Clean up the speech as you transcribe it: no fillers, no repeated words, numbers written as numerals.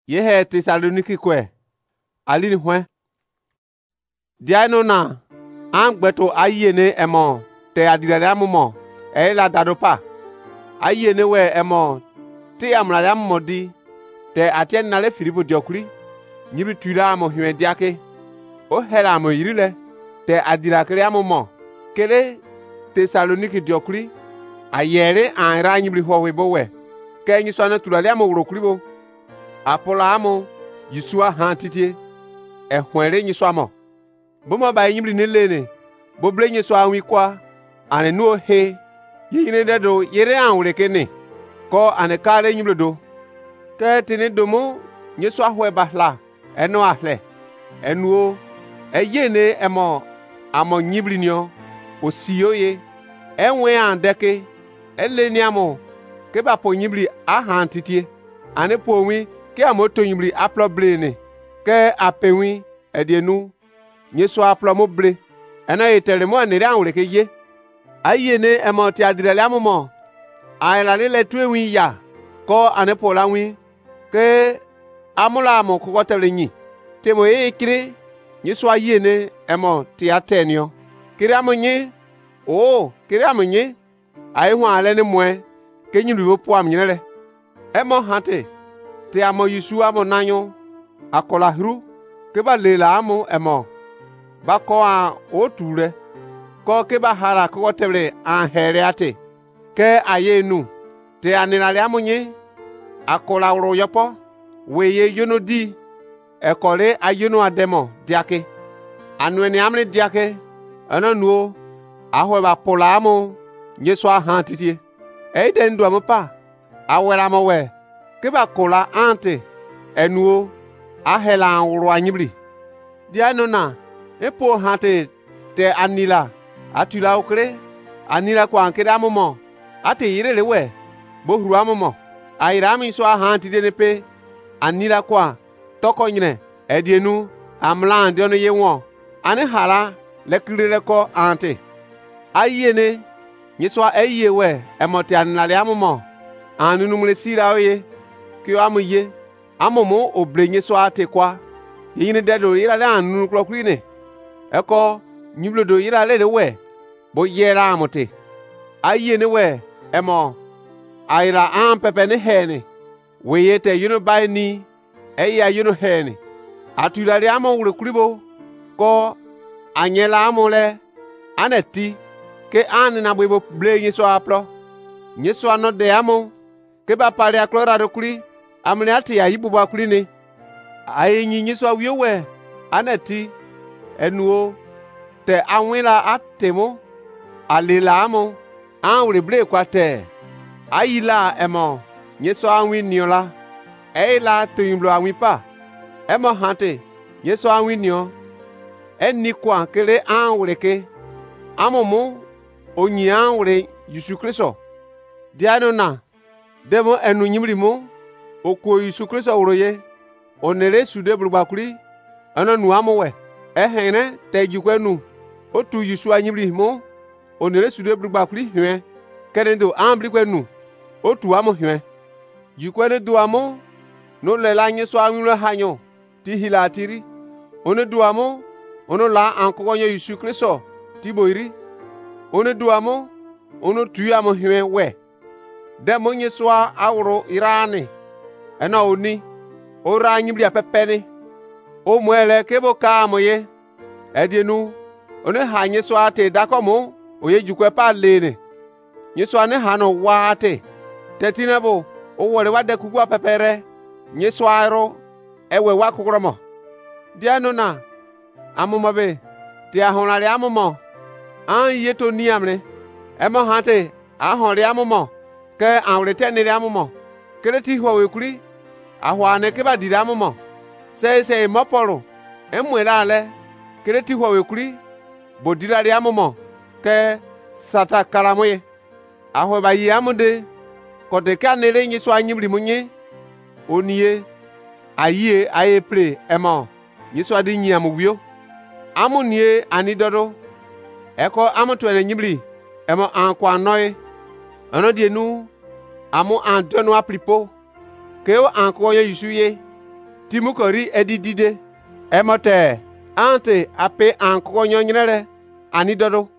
ye he Thessaloniki kwe alini hwen diano na angbeto ayene emo te adirale amumo e la dadopa ayene we emo te amrale amodi te atien na le Filipo diokuri nyibi tuila amo hwen diake o hela amo yirile te adira kere amumo kele Thessaloniki diokuri ayere anra nyibri howe bowe ke nyi so na tulale amo wurokuri bo apola amo yisua hantitie ehwere nyi so amo bomo ba nyibri ne lene boble nyi so anwi kwa ane no he yine dedo yere anwure kene ko ane kale nyibri do ke tini domo nyi so ahwe bahla eno ahle enuo eyene emo amo nyibri nyo osiyoye enwe andeke eleni amo ke ba po nyibri ahantitie ane po wi ke amoto nyibri aplo blene ke apewi edienu nyeso aplo mo ble ena etere mo anere anwure ke ye ayene emo ti adirele amumo ayla le tuwi ya ko ane po la wi ke amula mo ko tere nyi temo ekire nyeso ayene emo ti atenio kire amunyi o kire amunyi ai hu ale ne moe ke nyibri bo po am nyere emo hante te amo yisu amo nanyo akola hru ke ba lela amo emo ba ko a oture ko ke ba hara ko tebre an here ate ke ayenu te anirale amunye akola ro yopo weye yono di ekore ayono ademo diake anwene amre diake ananuo ahwe ba pola amo nyeso ahan titie eiden do ampa awera mo we ke ba kola ante enuo ahela wuro anyibri diano na epo hante te anila atula okre anila kwa ankere amumo ate yirele we bohuru amumo airami so ahanti de nepe anila kwa toko nyine edienu amla ndiono yewon ane hala lekirele ko ante ayene nyiswa eye we emoti anale amumo anunu mle sira oye ki amuye amumo obrenye so ate kwa yine dedo yira le anunu klokuri ne eko nyiblodo yira le we bo yera amote ayene we emo aira an pepe ne hene we yete yuno bai ni eya yuno hene atulare amo wure kuribo ko anyela amole aneti ke an na bwebo ble nyi so aplo nyi so no de amo ke ba pare aklora rokuri amne ati ya ibubu akuri ni ayi nyi so wiewe aneti enuo te anwila atemo alela amo an wure ble kwate ayila emo nyi so anwi niola eila toyimblo anwi pa emo hante nyi so anwi nio eni kwa kele an wure ke amomo onyi an wure Yesu Kristo diano na demo enu nyimri mo okwo Yesu Kristo woroye onere sude brugbakuri ana nu amowe ehene tejikwenu otu Yesu anyimri mo onere sude brugbakuri hwe kenendo ambri kwenu otu amo hwe jikwene du amo no lela nyi so anwure hanyo ti hilatiri one du amo ono la ankogonyo Yesu Kristo ti boiri one du amo ono tu amo hwe we demo nyi so awro irani ena oni ora nyimri apepeni o mwele kebo ka amoye edienu one ha nyi so ate dakomo oye jukwe pa lene nyi so ane ha no wate tetinebo o wore wade kugu apepere nyi so aro ewe wa kugromo diano na amumabe ti ahonare amumo an yeto ni amre emo hante ahonre amumo ke anwre tenire amumo kreti ho wekuri ahwane ke badire amumo se moporo emwera ale kreti ho wekuri bodilare amumo ke sata karamoye ahwe bayi amude kode kanere nyi so anyimri munye onie aye pre emo nyi so adi nyi amwio amunie anidodo eko amutwele nyimri emo ankwa noy anodienu amu antono aplipo keo anko yo yusuye Timukori edidide. Emote ante ape an kogo nyonyrere ani dodo.